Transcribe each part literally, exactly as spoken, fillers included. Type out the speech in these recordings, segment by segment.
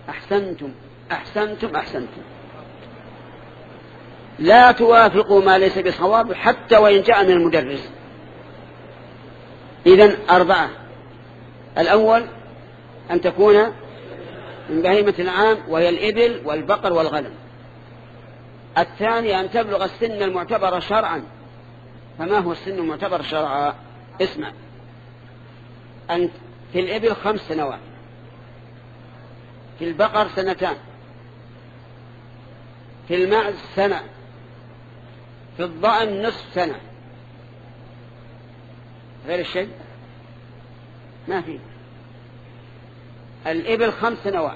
أحسنتم أحسنتم أحسنتم. لا توافقوا ما ليس بصواب حتى وإن جاء من المدرس. إذن أربعة: الأول أن تكون من بهيمة الأنعام وهي الإبل والبقر والغنم. الثاني أن تبلغ السن المعتبر شرعا. فما هو السن المعتبر شرعا؟ اسمع: أن في الإبل خمس سنوات، في البقر سنتان، في المعز سنة، في الضأن نصف سنة. غير الشيء ما في. الإبل خمس سنوات،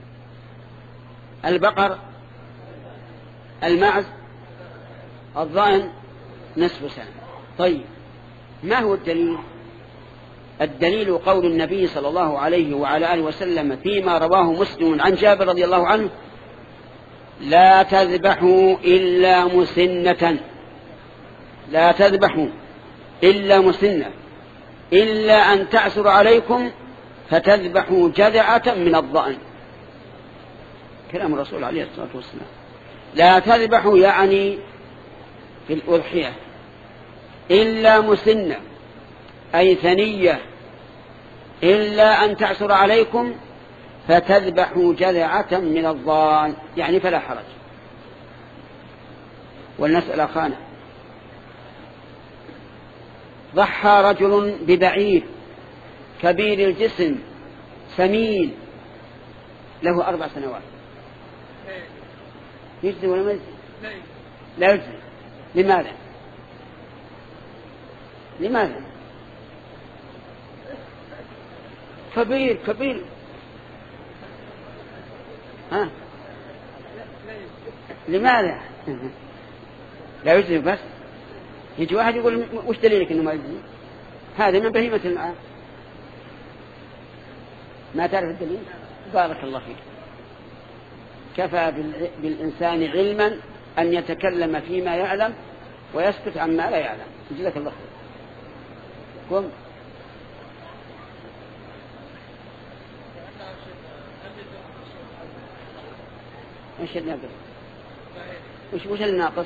البقر، المعز، الضأن نصف سنة. طيب، ما هو الدليل؟ الدليل قول النبي صلى الله عليه وعلى آله وسلم فيما رواه مسلم عن جابر رضي الله عنه: لا تذبحوا إلا مسنة، لا تذبحوا إلا مسنة، إلا أن تعسر عليكم فتذبحوا جذعة من الضأن. كلام الرسول عليه الصلاة والسلام. لا تذبحوا يعني في الأضحية إلا مسنة أي ثنية، إلا أن تعسر عليكم فتذبحوا جذعة من الضأن، يعني فلا حرج. والمسألة خانة: ضحى رجل ببعير كبير الجسم سمين له أربع سنوات، يجزي ولا ما يجزي؟ لا يجزي. لماذا؟ لماذا؟ كبير كبير. ها؟ لماذا؟ لا يجزي. بس يجي واحد يقول وش دليلك انه ما يجزي؟ هذا من بهيمة الأنعام. ما تعرف الدليل؟ بارك الله فيك. كفى بالإنسان علما أن يتكلم فيما يعلم ويسكت عما لا يعلم. جزاك الله خير. قم. ايش الناقص؟ وش وش الناقص؟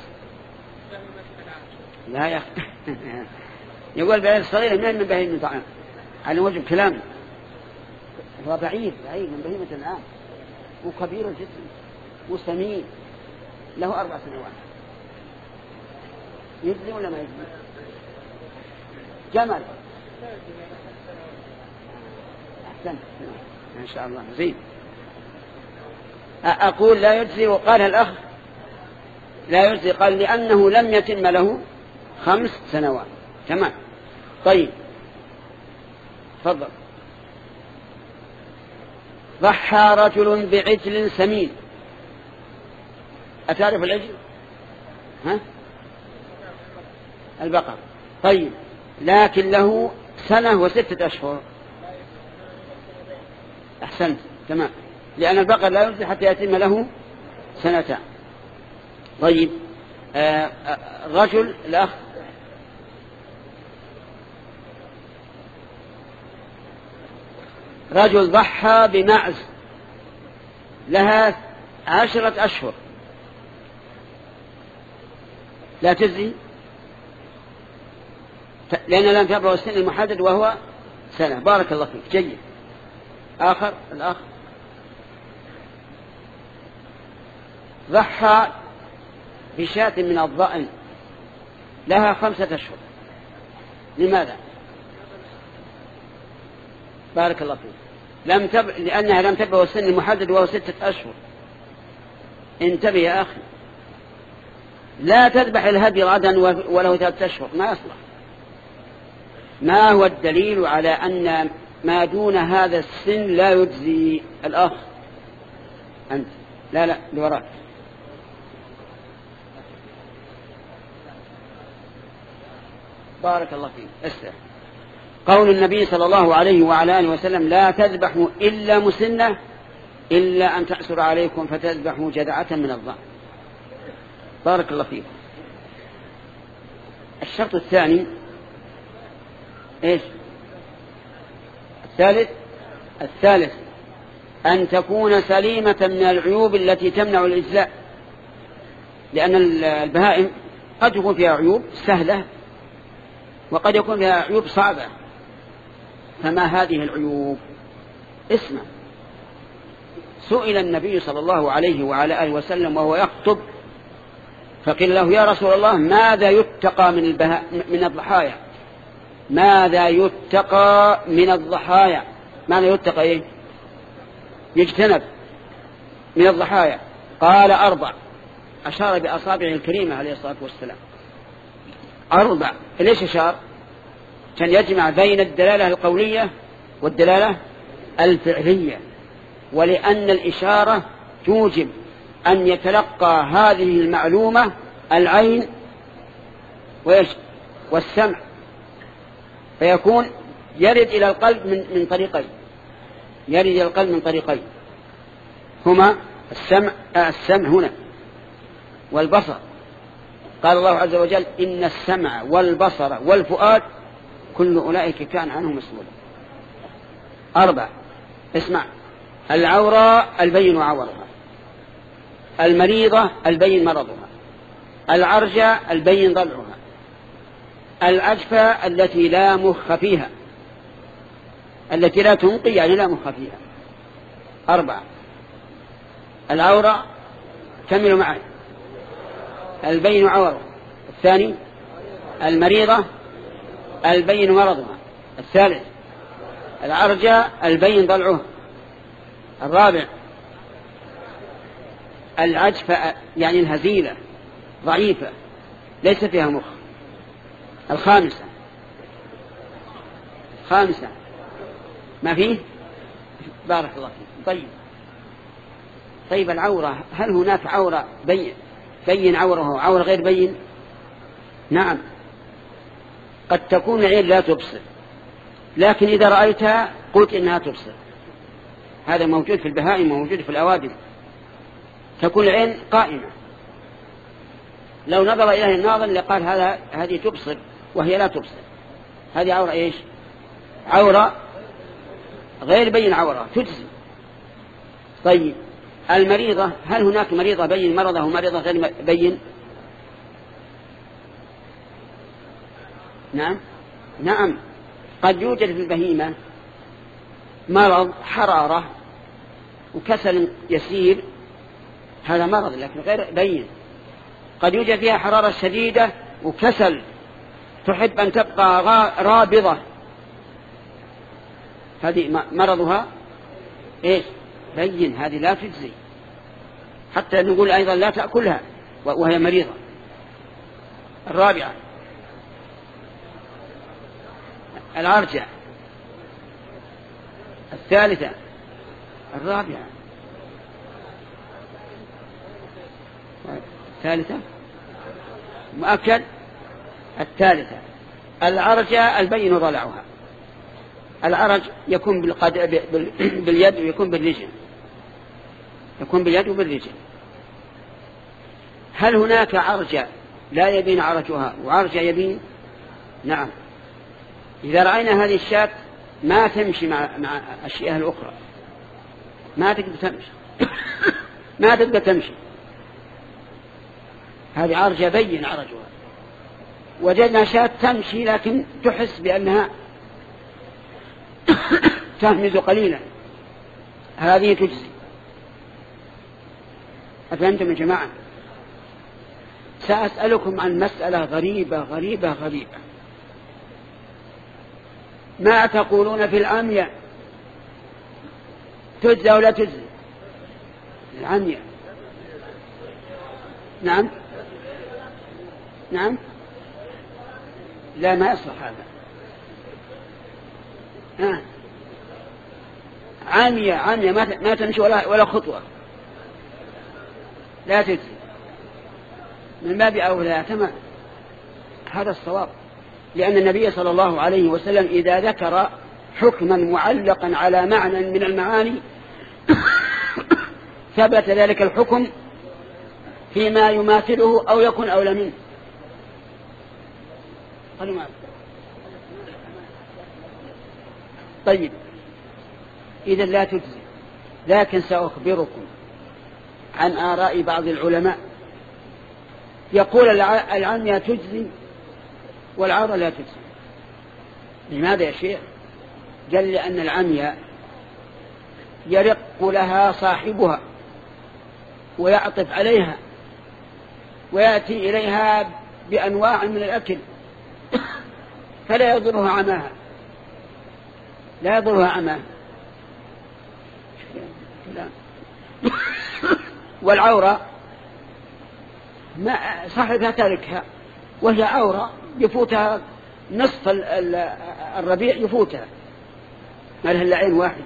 لا يا أخي. يقول بعير صغير ما من بهيمة الأنعام على وجه كلام. هو بعير بعير من بهيمة الأنعام وكبير الجسم وسمين له أربع سنوات. يجزي ولا ما يجزي؟ جمل. أحسن إن شاء الله. زين. أقول لا يجزي. وقال الأخ لا يجزي، قال لأنه لم يتم له خمس سنوات. تمام. طيب تفضل. ضحى رجل بعجل سمين. أتعرف العجل؟ ها؟ البقر. طيب، لكن له سنة وستة أشهر. أحسنت. تمام. لأن البقر لا يجزي حتى يتم له سنتان. طيب، آه رجل الأخ رجل ضحى بمعز لها عشرة أشهر، لا تجزي لأن لم تبلغ السن المحدد وهو سنة. بارك الله فيك. جيد. آخر الأخ ضحى بشاة من الضأن لها خمسة أشهر. لماذا؟ بارك الله فيك. لم تب... لأنها لم تبلغ السن المحدد وهو ستة أشهر. انتبه يا أخي، لا تذبح الهدي غدا وله ثلاثة أشهر، ما يصلح. ما هو الدليل على أن ما دون هذا السن لا يجزي؟ الأخ أنت. لا لا لوراك. بارك الله فيك. اسرع. قول النبي صلى الله عليه وعلى آله وسلم لا تذبحوا إلا مسنة إلا أن تعسر عليكم فتذبحوا جذعة من الضأن. بارك الله فيك. الشرط الثاني ايش؟ الثالث الثالث أن تكون سليمة من العيوب التي تمنع الإجزاء، لأن البهائم قد يكون فيها عيوب سهلة وقد يكون فيها عيوب صعبة. فما هذه العيوب؟ اسمع. سئل النبي صلى الله عليه وعلى آله وسلم وهو يخطب فقيل له يا رسول الله ماذا يتقى من البهاء من الضحايا؟ ماذا يتقى من الضحايا؟ ماذا يتقى إيه؟ يجتنب من الضحايا. قال أربع، أشار بأصابعه الكريمة عليه الصلاة والسلام. أربع. ليش أشار؟ كان يجمع بين الدلالة القولية والدلالة الفعلية، ولأن الإشارة توجب أن يتلقى هذه المعلومة العين وإيش والسمع، فيكون يرد إلى القلب من من طريقين، يرد إلى القلب من طريقين هما السمع آه السمع هنا والبصر. قال الله عز وجل إن السمع والبصر والفؤاد كل أولئك كان عنه مسؤولا. أربع. اسمع. العورة البين عورها، المريضة البين مرضها، العرجة البين ضلعها، العجفة التي لا مخ فيها، التي لا تنقي يعني لا مخ فيها. أربعة. العورة كملوا معي. البين عورها، الثاني المريضة البين مرضها، الثالث العرجة البين ضلعها، الرابع العجفة يعني الهزيلة ضعيفة ليس فيها مخ، الخامسة خامسة ما فيه. بارك الله فيك. طيب طيب العورة، هل هناك عورة بين بين عورها وعورة غير بين؟ نعم، قد تكون العين لا تبصر، لكن إذا رأيتها قلت إنها تبصر. هذا موجود في البهائم وموجود في الأوادم. تكون العين قائمة، لو نظر إليه الناظر لقال هذا هذه تبصر وهي لا تبصر. هذه عورة إيش؟ عورة غير بين عورة تجزي. طيب المريضة، هل هناك مريضة بين مرضه ومريضة غير بين؟ نعم نعم، قد يوجد في البهيمة مرض حرارة وكسل يسير، هذا مرض لكن غير بين. قد يوجد فيها حرارة شديدة وكسل تحب أن تبقى رابضة، هذه مرضها إيش؟ بين، هذه لا تجزي. حتى نقول أيضا لا تأكلها وهي مريضة. الرابعة العرجة، الثالثة الرابعة الثالثة مؤكد الثالثة العرجة البين ضلعها. العرج يكون بالقد... باليد ويكون بالرجل، يكون باليد وبالرجل. هل هناك عرجة لا يبين عرجها وعرجة يبين؟ نعم. إذا رأينا هذه الشاة ما تمشي مع, مع الشيء الأخرى، ما تقدر تمشي ما تقدر تمشي، هذه عرجة بين عرجها. وجدنا شاة تمشي لكن تحس بأنها تهمز قليلا، هذه تجزي. أفهمتم يا جماعة؟ سأسألكم عن مسألة غريبة غريبة غريبة. ما تقولون في العمية؟ تجزى ولا تجزي العمية؟ نعم نعم، لا ما يصلح هذا. آه. عامية عامية ما تمشي ولا ولا خطوة، لا تجزي، من باب أولى. تمام، هذا الصواب، لأن النبي صلى الله عليه وسلم إذا ذكر حكما معلقا على معنى من المعاني ثبت ذلك الحكم فيما يماثله أو يكون أولى منه. قالوا ما. طيب إذا لا تجزي، لكن سأخبركم عن آراء بعض العلماء. يقول العمية تجزي والعورة لا تجزي. لماذا يا شيخ؟ قال لأن العمية يرق لها صاحبها ويعطف عليها ويأتي إليها بأنواع من الأكل فلا يضرها عماها، لا يضرها عماها. والعورة ما صاحبها تاركها وهي عورة يفوتها نصف الربيع، يفوتها ما لها إلا عين واحدة.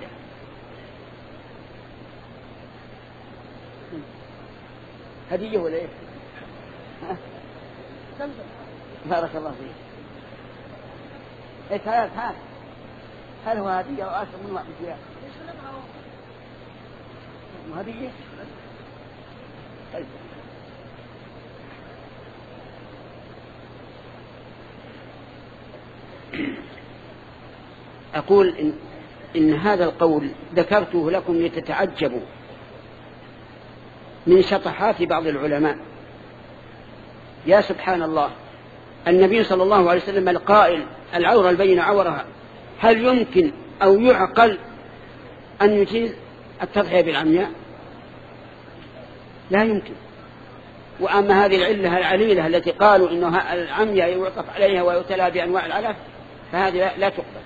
هدية ولا إيه؟ بارك الله فيك. إيه تعال تعال، هل هو هدية أو أشرب من واحد فيها؟ هدية. أقول إن, إن هذا القول ذكرته لكم لتتعجبوا من شطحات بعض العلماء. يا سبحان الله، النبي صلى الله عليه وسلم القائل العورة البينة عورها، هل يمكن أو يعقل أن يجيز التضحية بالعمياء؟ لا يمكن. وأما هذه العلة العليلة التي قالوا إنها العمياء يعطف عليها ويتلى بأنواع العلف فهذه لا, لا تقبل.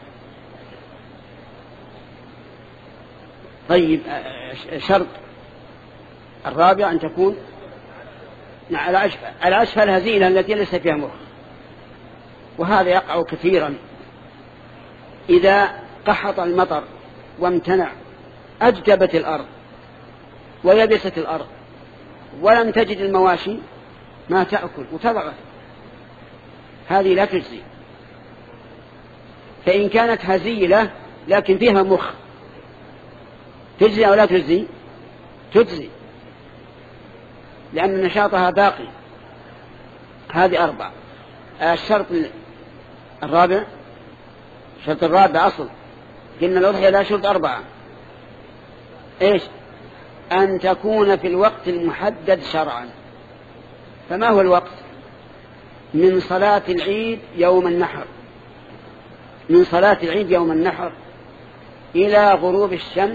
طيب، شرط الرابع أن تكون على أسفل هزيلة التي ليس فيها مخ، وهذا يقع كثيرا. إذا قحط المطر وامتنع أجدبت الأرض ويبست الأرض ولم تجد المواشي ما تأكل وتضعف، هذه لا تجزي. فإن كانت هزيلة لكن فيها مخ تجزي أو لا تجزي؟ تجزي، لأن نشاطها باقي. هذه أربعة. الشرط الرابع، الشرط الرابع أصل قلنا الأضحية لا شرط أربعة. إيش؟ أن تكون في الوقت المحدد شرعا. فما هو الوقت؟ من صلاة العيد يوم النحر، من صلاة العيد يوم النحر إلى غروب الشمس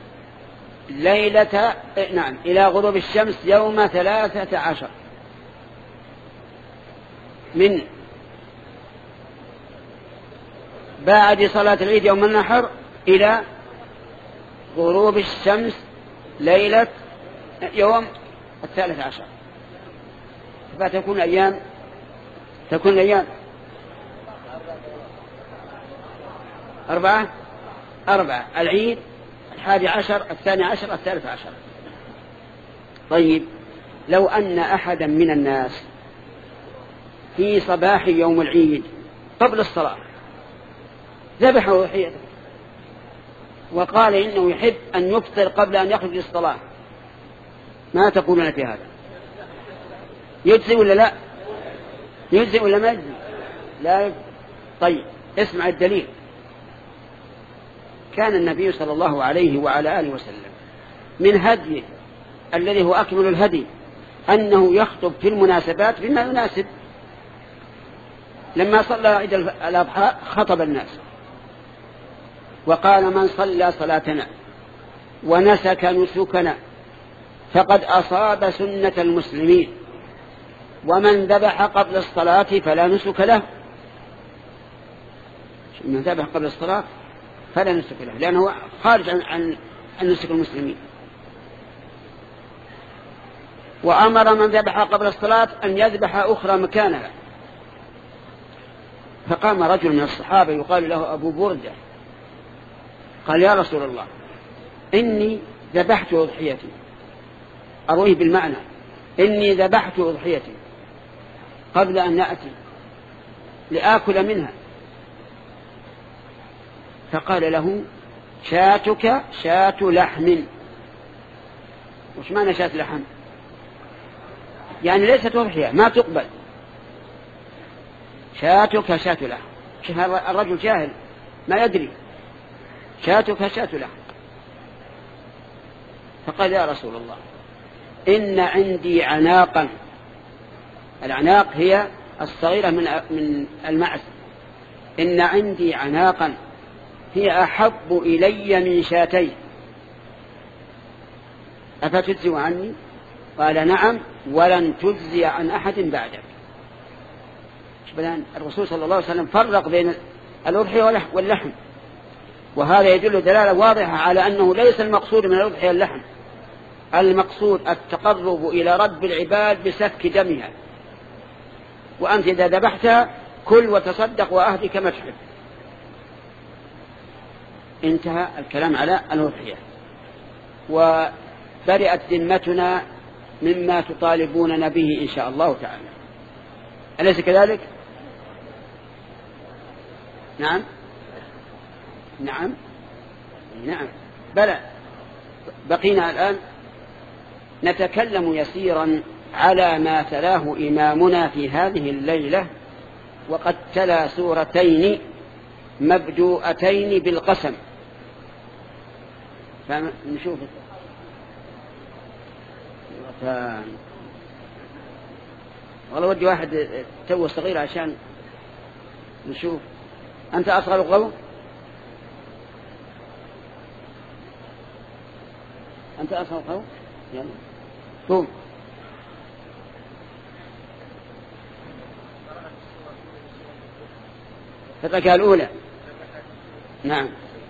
ليلة نعم إلى غروب الشمس يوم ثلاثة عشر، من بعد صلاة العيد يوم النحر إلى غروب الشمس ليلة يوم الثالث عشر. فتكون أيام تكون أيام أربعة أربعة العيد الحادي عشر الثاني عشر الثالث عشر. طيب، لو أن أحدا من الناس في صباح يوم العيد قبل الصلاة ذبح أضحيته وقال إنه يحب أن يفطر قبل أن يخرج للصلاة، ما تقولون في هذا؟ يجزي ولا لا؟ يجزي ولا ما يجزي؟ لا يجزي. طيب، اسمع الدليل. كان النبي صلى الله عليه وعلى آله وسلم من هديه الذي هو أكمل الهدي أنه يخطب في المناسبات بما يناسب. لما صلى عيد الأضحى خطب الناس وقال: من صلى صلاتنا ونسك نسكنا فقد أصاب سنة المسلمين، ومن ذبح قبل الصلاة فلا نسك له. من ذبح قبل الصلاة فلا نسك له، لأنه خارج عن, عن, عن نسك المسلمين. وأمر من ذبح قبل الصلاة أن يذبح أخرى مكانها. فقام رجل من الصحابة يقال له أبو بردة قال: يا رسول الله، إني ذبحت أضحيتي، أرويه بالمعنى، إني ذبحت أضحيتي قبل أن نأتي لآكل منها. فقال له: شاتك شاة لحم. وش معنى شاة لحم؟ يعني ليست أضحية، ما تقبل. شاتك شاة لحم. شوف الرجل جاهل ما يدري. شاتك شاة لحم. فقال يا رسول الله إن عندي عناقا، العناق هي الصغيرة من من المعز، إن عندي عناقا هي أحب إلي من شاتين أفتجزي عني؟ قال نعم ولن تجزي عن أحد بعدك. الرسول صلى الله عليه وسلم فرق بين الأضحية واللحم، وهذا يدل دلالة واضحة على أنه ليس المقصود من الأضحية اللحم، المقصود التقرب إلى رب العباد بسفك دمها، وأنت إذا ذبحتها كل وتصدق وأهدي كما تحب. انتهى الكلام على الأضحية، وبرئت ذمتنا مما تطالبوننا به إن شاء الله تعالى، أليس كذلك؟ نعم نعم نعم بلى. بقينا الآن نتكلم يسيرا على ما تلاه إمامنا في هذه الليلة، وقد تلا سورتين مبدوءتين بالقسم. فنشوف والله ودي واحد تو صغير عشان نشوف. أنت أصغر القوم؟ أنت أصغر القوم؟ يلا قوم. الركعة الأولى. نعم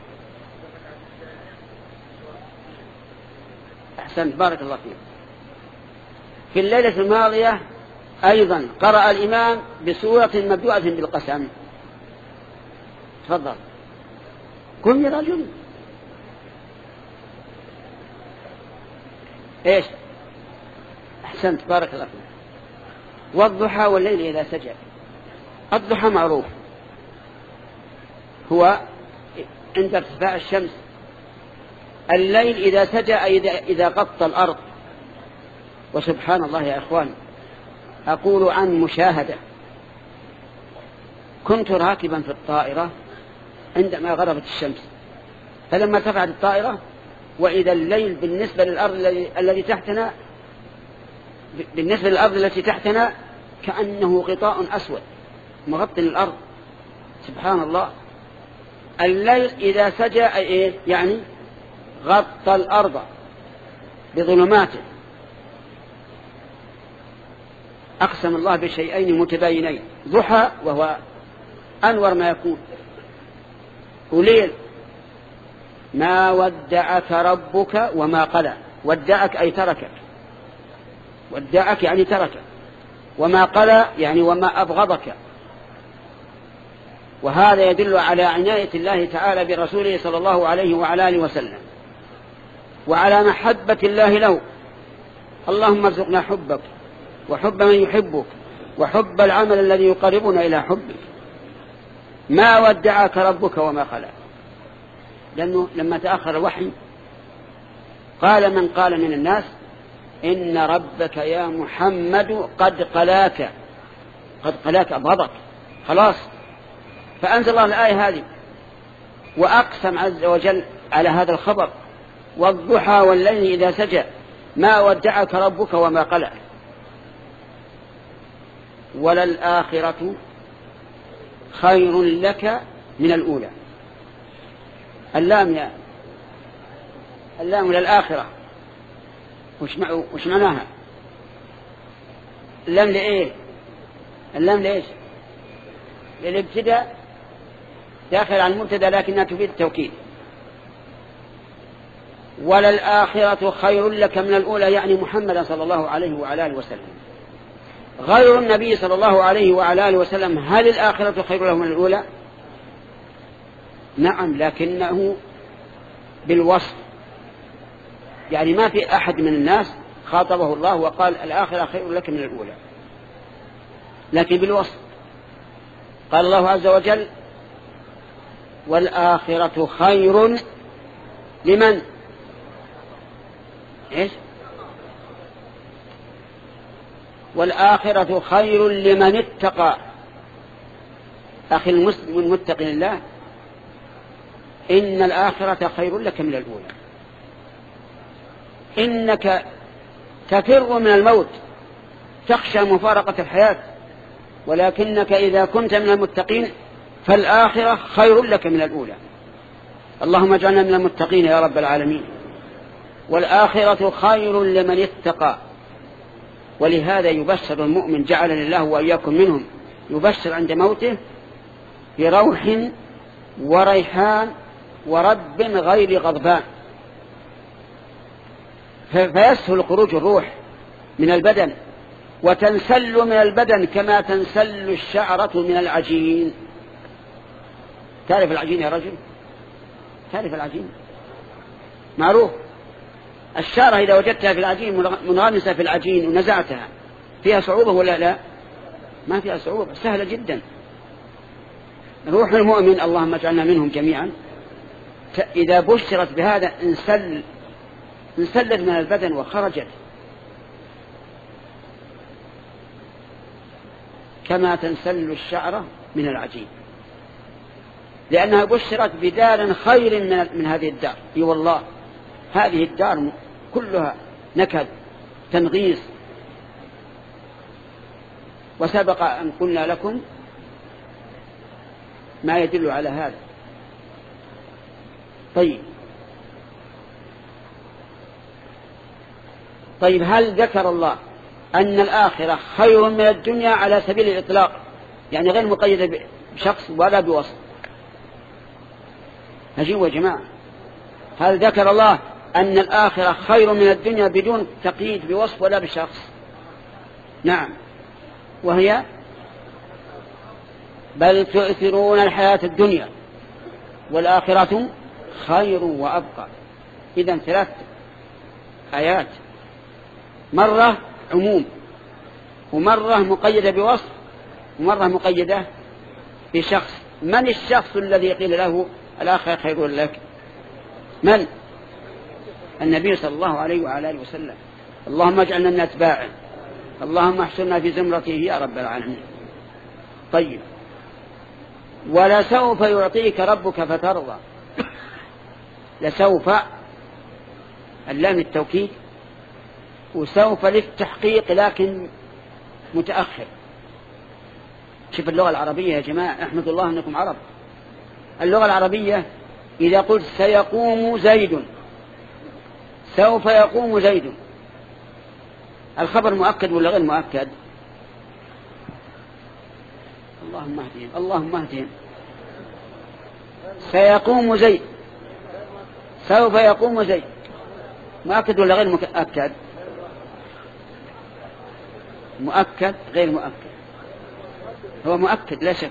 أحسنت بارك الله فيك. في الليلة الماضية أيضا قرأ الإمام بسورة مبدوءة بالقسم. تفضل قم يا رجل. إيش؟ أحسنت بارك الله فيك. والضحى والليل إذا سجى. الضحى معروف هو عند ارتفاع الشمس، الليل إذا سجى إذا غطى الأرض. وسبحان الله يا إخوان، أقول عن مشاهدة، كنت راكبا في الطائرة عندما غربت الشمس، فلما ارتفعت الطائرة وإذا الليل بالنسبة للأرض الذي تحتنا بالنسبة للأرض التي تحتنا كأنه غطاء أسود مغطي الأرض. سبحان الله. الليل إذا سجى يعني غطى الأرض بظلماته. أقسم الله بشيئين متباينين، ضحى وهو أنور ما يكون، وليل ما ودعك ربك وما قلى. ودعك أي تركك، ودعك يعني تركك، وما قلى يعني وما أبغضك. وهذا يدل على عناية الله تعالى برسوله صلى الله عليه وعلى آله وسلم، وعلى محبة الله له. اللهم ارزقنا حبك وحب من يحبك وحب العمل الذي يقربنا إلى حبك. ما ودعك ربك وما قلى. لأنه لما تأخر الوحي قال من قال من الناس إن ربك يا محمد قد قلاك، قد قلاك أبغضك خلاص. فأنزل الله الآية هذه وأقسم عز وجل على هذا الخبر: والضحى والليل إذا سجى ما ودعك ربك وما قلى. وللآخرة خير لك من الأولى. اللام يا اللام للآخرة وش معناها؟ اللام لإيه؟ اللام لإيش؟ للابتداء، داخل عن المبتدا لكنها تفيد التوكيد. وللآخرة خير لك من الأولى يعني محمدا صلى الله عليه وعلى آله وسلم. غير النبي صلى الله عليه وعلى آله وسلم هل الآخرة خير له من الأولى؟ نعم، لكنه بالوصف، يعني ما في أحد من الناس خاطبه الله وقال الآخرة خير لك من الأولى، لكن بالوصف. قال الله عز وجل: والآخرة خير لمن إيش؟ والآخرة خير لمن اتقى. أخي المسلم المتقي لله، إن الآخرة خير لك من الأولى. إنك تفر من الموت تخشى مفارقة الحياة، ولكنك إذا كنت من المتقين فالآخرة خير لك من الأولى. اللهم اجعلنا من المتقين يا رب العالمين. والآخرة خير لمن اتقى. ولهذا يبشر المؤمن جعلني الله وإياكم منهم، يبشر عند موته بروح وريحان ورب غير غضبان، فيسهل خروج الروح من البدن وتنسل من البدن كما تنسل الشعرة من العجين. تعرف العجين يا رجل؟ تعرف العجين؟ معروف. الشعرة إذا وجدتها في العجين منغمسة في العجين ونزعتها فيها صعوبة ولا لا؟ ما فيها صعوبة، سهلة جدا. روح المؤمن اللهم اجعلنا منهم جميعا إذا بشرت بهذا انسل انسلت من البدن وخرجت كما تنسل الشعرة من العجين، لأنها بشرت بدار خير من, من هذه الدار. اي والله هذه الدار كلها نكد تنغيص. وسبق أن قلنا لكم ما يدل على هذا. طيب طيب هل ذكر الله أن الآخرة خير من الدنيا على سبيل الإطلاق، يعني غير مقيدة بشخص ولا بوصف؟ هجيوا يا جماعة، هل ذكر الله أن الآخرة خير من الدنيا بدون تقييد بوصف ولا بشخص؟ نعم. وهي بل تؤثرون الحياة الدنيا والآخرة خير وأبقى. إذن ثلاث آيات، مرة عموم ومرة مقيدة بوصف ومرة مقيدة بشخص. من الشخص الذي قيل له الآخرة خير لك؟ من؟ النبي صلى الله عليه وعلى آله وسلم. اللهم اجعلنا من أتباعه، اللهم احشرنا في زمرته يا رب العالمين. طيب ولسوف يعطيك ربك فترضى. لسوف اللام التوكيد، وسوف للتحقيق لكن متأخر. شوف اللغة العربية يا جماعة، احمد الله أنكم عرب. اللغة العربية إذا قلت سيقوم زيد، سوف يقوم زيد، الخبر مؤكد ولا غير مؤكد؟ اللهم اهدهم اللهم اهدهم. سيقوم زيد، سوف يقوم زيد، مؤكد ولا غير مؤكد؟ مؤكد غير مؤكد؟ هو مؤكد لا شك.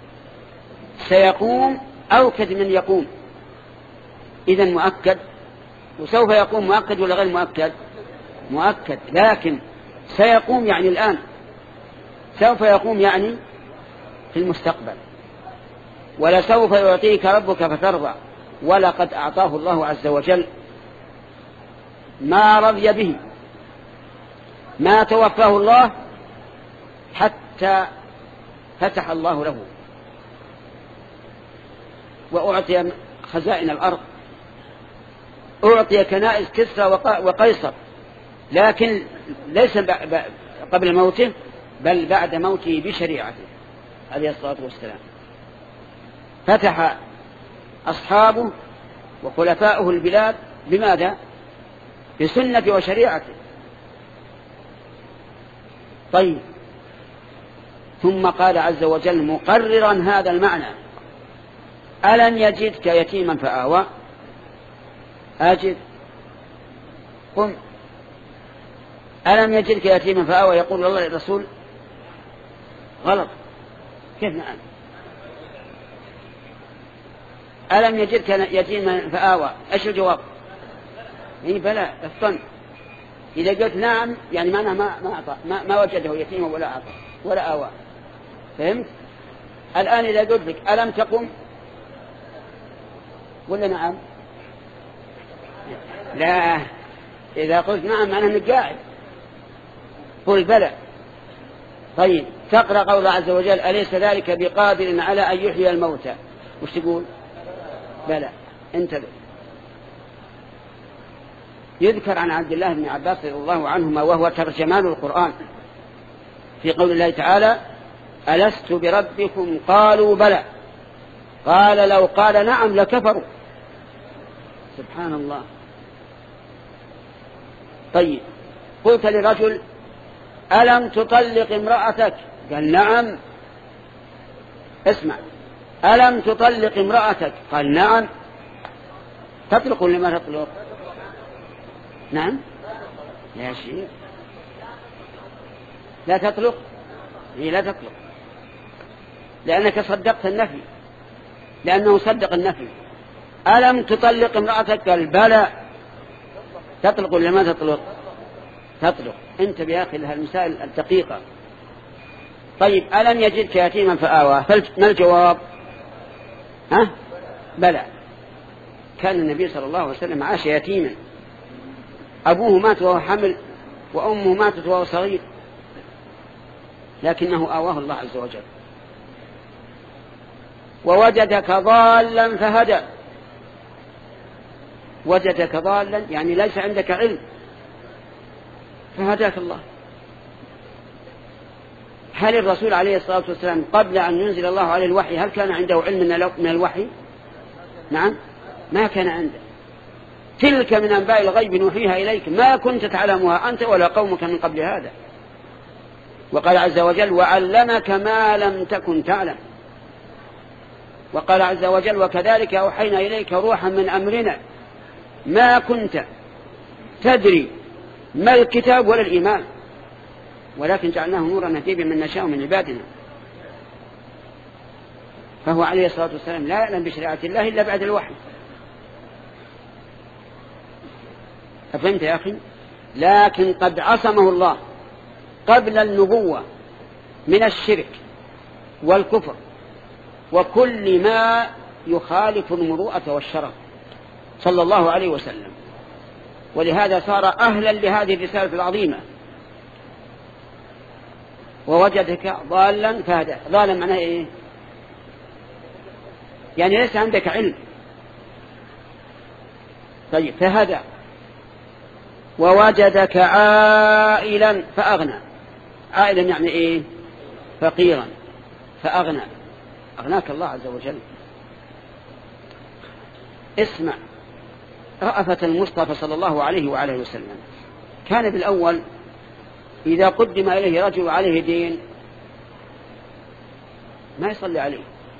سيقوم أوكد من يقوم، إذن مؤكد. وسوف يقوم مؤكد ولا غير مؤكد؟ مؤكد. لكن سيقوم يعني الآن، سوف يقوم يعني في المستقبل. ولسوف يعطيك ربك فترضى. ولقد أعطاه الله عز وجل ما رضي به، ما توفاه الله حتى فتح الله له وأعطي خزائن الأرض، أعطي كنائس كسرى وقيصر، لكن ليس قبل موته بل بعد موته بشريعته عليه الصلاة والسلام. فتح أصحابه وخلفاؤه البلاد بماذا؟ بسنة وشريعته. طيب ثم قال عز وجل مقررا هذا المعنى: ألم يجدك يتيما فآوى. أجد قم. ألم يجدك يتيما فآوى يقول الله للرسول غلط. كيف نعم؟ ألم يجدك يتيما فآوى، إيش الجواب؟ إيه بلى الصن. إذا قلت نعم يعني معناه ما ما أعطى، ما, ما وجده يتيما ولا أعطى ولا آوى. فهمت؟ الآن إذا قلت لك ألم تقم ولا نعم؟ لا، إذا قلت نعم معناه أنك قاعد. قل بلى. طيب تقرأ قول الله عز وجل أليس ذلك بقادر على أن يحيي الموتى، وش تقول؟ بلى. انتبه. يذكر عن عبد الله بن عباس رضي الله عنهما وهو ترجمان القرآن في قول الله تعالى ألست بربكم قالوا بلى قال لو قال نعم لكفروا. سبحان الله. طيب قلت لرجل ألم تطلق امرأتك؟ قال نعم. اسمع، ألم تطلق امرأتك؟ قال نعم. تطلق ولا ما تطلق؟ نعم. يا شيخ لا تطلق. هي لا تطلق لأنك صدقت النفي، لأنه صدق النفي. ألم تطلق امرأتك؟ قال بلى. تطلق ولا ما تطلق؟ تطلق. انتبه يا أخي لها المسائل الدقيقة. طيب ألم يجدك يتيما فآوى؟ ما الجواب؟ ها؟ بلى. كان النبي صلى الله عليه وسلم عاش يتيما، أبوه مات وهو حمل وأمه ماتت وهو صغير، لكنه آواه الله عز وجل. ووجدك ضالا فهدى. وجدك ضالا يعني ليس عندك علم فهداك الله. هل الرسول عليه الصلاة والسلام قبل أن ينزل الله عليه الوحي هل كان عنده علم من الوحي؟ نعم ما كان عنده. تلك من أنباء الغيب نوحيها إليك ما كنت تعلمها أنت ولا قومك من قبل هذا. وقال عز وجل وعلمك ما لم تكن تعلم. وقال عز وجل وكذلك أوحينا إليك روحا من أمرنا ما كنت تدري ما الكتاب ولا الإيمان ولكن جعلناه نورا نهدي به من نشاء من عبادنا. فهو عليه الصلاة والسلام لا يعلم بشريعة الله إلا بعد الوحي. أفهمت يا أخي؟ لكن قد عصمه الله قبل النبوة من الشرك والكفر وكل ما يخالف المروءة والشرف صلى الله عليه وسلم، ولهذا صار أهلا لهذه الرسالة العظيمة. ووجدك ضالا فهدى. ضالا معناه إيه؟ يعني ليس عندك علم. طيب فهدى. ووجدك عائلا فأغنى. عائلا يعني إيه؟ فقيرا فأغنى. أغناك الله عز وجل. اسمع رأفة المصطفى صلى الله عليه وعليه وسلم. كان بالأول إذا قدم إليه رجل عليه دين ما يصلي عليه.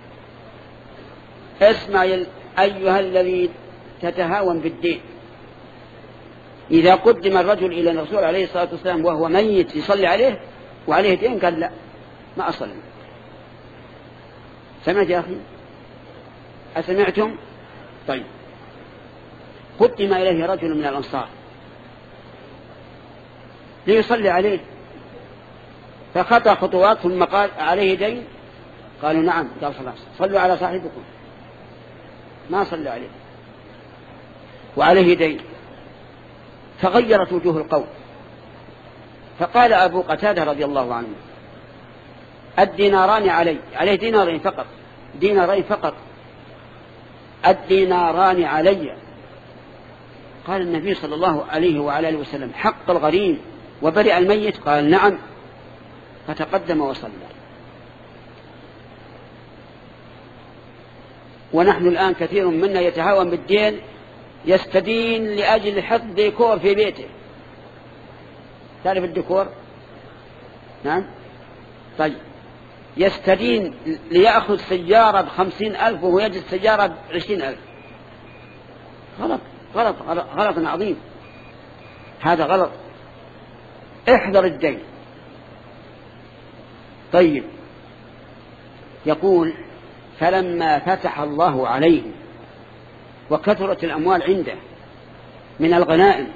اسمع أيها الذي تتهاون بالدين، إذا قدم الرجل إلى الرسول عليه الصلاة والسلام وهو ميت يصلي عليه وعليه دين قال لا ما أصلي. سمعت يا أخي؟ أسمعتم؟ طيب قدم إليه رجل من الأنصار ليصلي عليه فخطى خطوات ثم قال عليه دين؟ قالوا نعم. قال خلاص صلوا على صاحبكم. ما صلوا عليه وعليه دين. فغيرت وجوه القوم. فقال أبو قتادة رضي الله عنه الديناران علي، عليه دينارين فقط، دينارين فقط، الديناران علي. قال النبي صلى الله عليه وعلى آله وسلم حق الغريم وبرئ الميت؟ قال نعم. فتقدم وصلى. ونحن الآن كثير منا يتهاون بالدين، يستدين لأجل حفظ ديكور في بيته. تعرف الديكور؟ نعم. طيب يستدين ليأخذ سيارة بخمسين ألف وهو يجد سيارة بعشرين ألف. غلط غلط غلط عظيم. هذا غلط. احذر الدين. طيب يقول فلما فتح الله عليه وكثرت الأموال عنده من الغنائم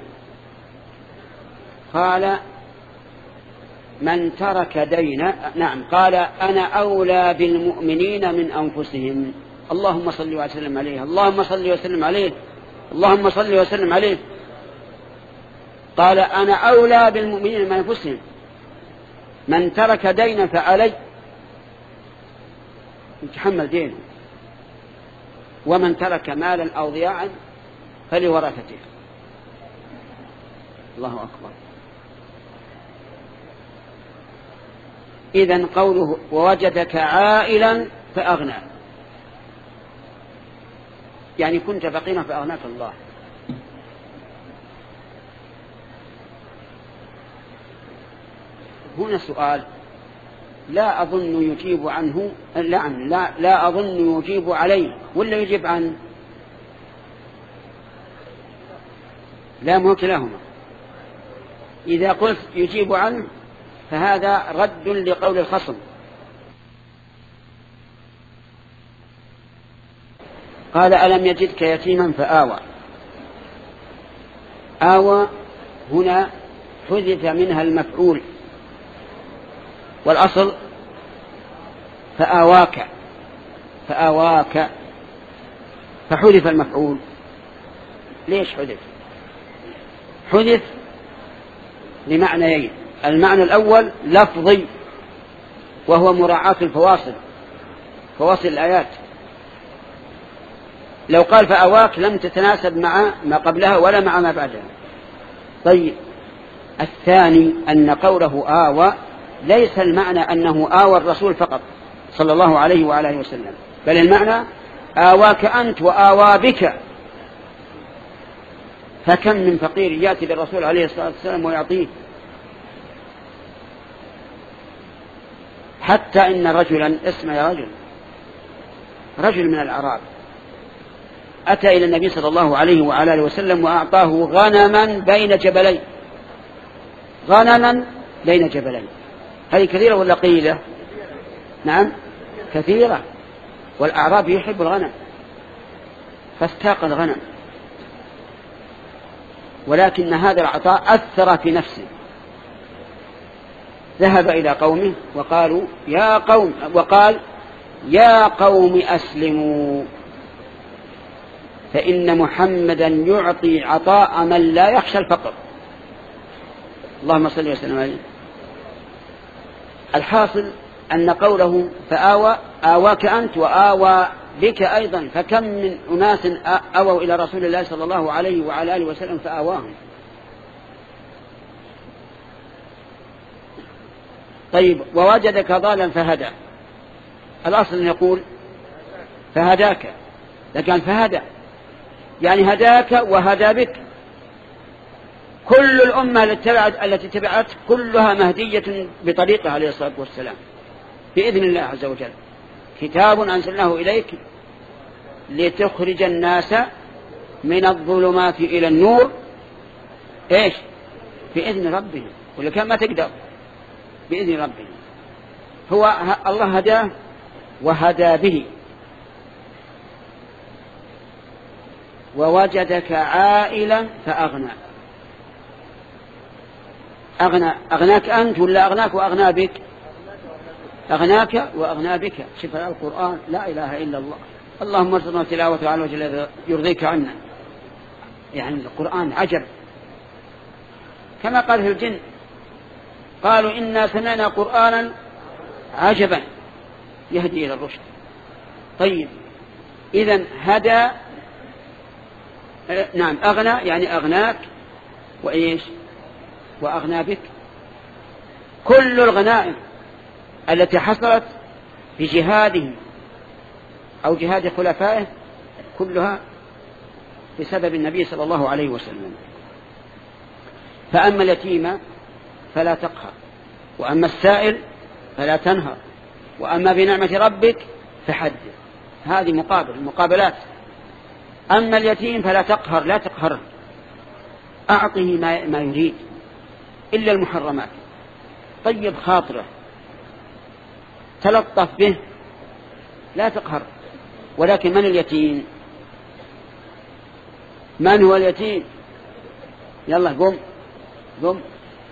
قال من ترك دين، نعم قال أنا أولى بالمؤمنين من أنفسهم. اللهم صل وسلم عليه، اللهم صل وسلم عليه، اللهم صل وسلم عليه. قال أنا أولى بالمؤمنين من أنفسهم. من ترك دينا فعلي يتحمل دينه، ومن ترك مالا أو ضياعا فلورثته. الله أكبر. إذن قوله ووجدك عائلا فأغنى، يعني كنت فقيرا فأغناك الله. هنا سؤال لا أظن يجيب عنه، لا, لا, لا أظن يجيب عليه ولا يجيب عنه، لا مو كلاهما. إذا قلت يجيب عنه فهذا رد لقول الخصم. قال ألم يجدك يتيما فآوى. آوى هنا حذف منها المفعول، والأصل فآواك فآواك فحذف المفعول. ليش حذف؟ حذف لمعنيين. المعنى الأول لفظي، وهو مراعاة الفواصل، فواصل الآيات. لو قال فآواك لم تتناسب مع ما قبلها ولا مع ما بعدها. طيب، الثاني أن قوله آوى ليس المعنى أنه آوى الرسول فقط صلى الله عليه وعلى آله وسلم، بل المعنى آواك أنت وآوى بك. فكم من فقير يأتي للرسول عليه الصلاة والسلام ويعطيه، حتى إن رجلا اسمه يا رجل رجل من الأعراب أتى إلى النبي صلى الله عليه وعلى آله وسلم وأعطاه غنما بين جبلين. غنما بين جبلين، هذه كثيرة ولا قليلة؟ نعم كثيرة، والأعراب يحب الغنم فاستاق الغنم، ولكن هذا العطاء أثر في نفسه. ذهب إلى قومه وقالوا يا قوم وقال يا قوم أسلموا فإن محمدا يعطي عطاء من لا يخشى الفقر. اللهم صل وسلم عليه. الحاصل أن قوله فآوى آواك أنت وآوى بك أيضا، فكم من أناس أووا إلى رسول الله صلى الله عليه وعلى آله وسلم فآواهم. طيب، ووجدك ضالا فهدى، الأصل أن يقول فهداك، لكن فهدى يعني هداك وهدى بك. كل الأمة التي تبعت كلها مهدية بطريقة عليه الصلاة والسلام بإذن الله عز وجل. كتاب أنزلناه إليك لتخرج الناس من الظلمات إلى النور، إيش؟ بإذن ربهم، ولا كان ما تقدر بإذن ربهم. هو الله هداه وهدى به. ووجدك عائلا فأغنى. أغنى أغناك أنت ولا أغناك وأغنى بك؟ أغناك وأغنى بك. شوف القرآن لا إله إلا الله. اللهم ارزقنا تلاوته على وجه الذي يرضيك عنا. يعني القرآن عجب، كما قال في الجن قالوا إنا سمعنا قرآنا عجبا يهدي إلى الرشد. طيب، إذن هدى، نعم أغنى يعني أغناك وإيش وأغنى بك. كل الغنائم التي حصلت بجهاده أو جهاد خلفائه كلها بسبب النبي صلى الله عليه وسلم. فأما اليتيم فلا تقهر، وأما السائل فلا تنهر، وأما بنعمة ربك فحدث. هذه مقابل مقابلات. أما اليتيم فلا تقهر، لا تقهر، أعطه ما, ما يريد إلا المحرمات. طيب خاطره، تلطف به، لا تقهر. ولكن من اليتيم؟ من هو اليتيم؟ يلا قم قم.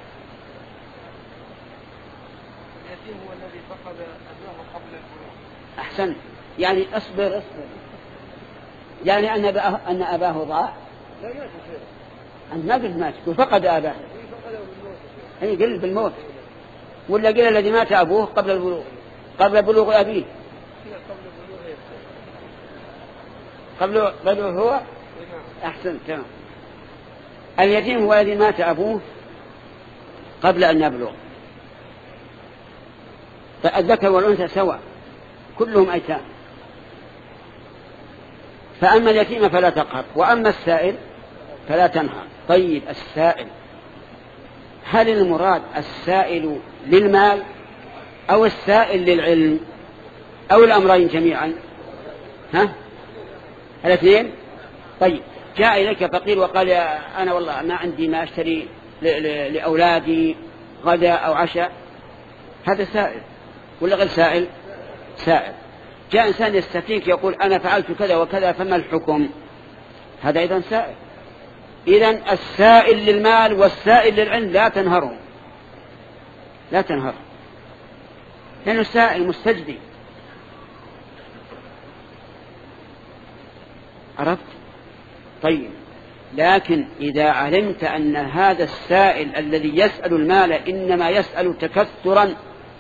اليتيم هو الذي فقد أباه قبل البلوغ. أحسن، يعني أصبر أصبر، يعني أن أباه, أن أباه ضاع. لا مات شيء. أنت ما قلت مات، فقد أباه. أي قل بالموت، ولا قل الذي مات أبوه قبل البلوغ، قبل بلوغ أبيه، قبل بلوغ هو. أحسن تمام. اليتيم هو الذي مات أبوه قبل أن يبلغ، فالذكر والأنثى سواء كلهم أيتام. فأما اليتيم فلا تقهر، وأما السائل فلا تنهر. طيب السائل، هل المراد السائل للمال أو السائل للعلم أو الأمرين جميعا؟ ها الاثنين. طيب جاء إليك فقير وقال يا أنا والله ما عندي ما أشتري لأولادي غداء أو عشاء، هذا سائل ولا غير سائل؟ سائل. جاء إنسان يستفيك يقول أنا فعلت كذا وكذا فما الحكم؟ هذا أيضا سائل. إذن السائل للمال والسائل للعلم لا تنهرهم، لا تنهر، لأنه سائل مستجدي. عرفت؟ طيب لكن إذا علمت أن هذا السائل الذي يسأل المال إنما يسأل تكثرا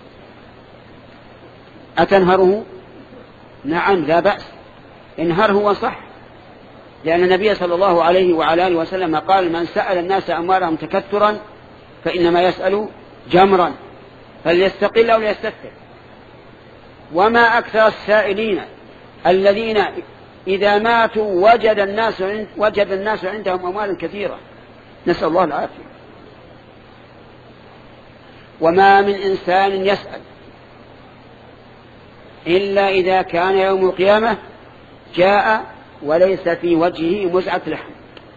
أتنهره؟ نعم لا بأس، انهره وصح، لأن النبي صلى الله عليه وعلى آله وسلم قال من سأل الناس أموالهم تكثرا فإنما يسأل جمرا فليستقل أو ليستكثر. وما أكثر السائلين الذين إذا ماتوا وجد الناس وجد الناس عندهم أموال كثيرة، نسأل الله العافية. وما من إنسان يسأل إلا إذا كان يوم القيامة جاء وليس في وجهه مزعة لحم،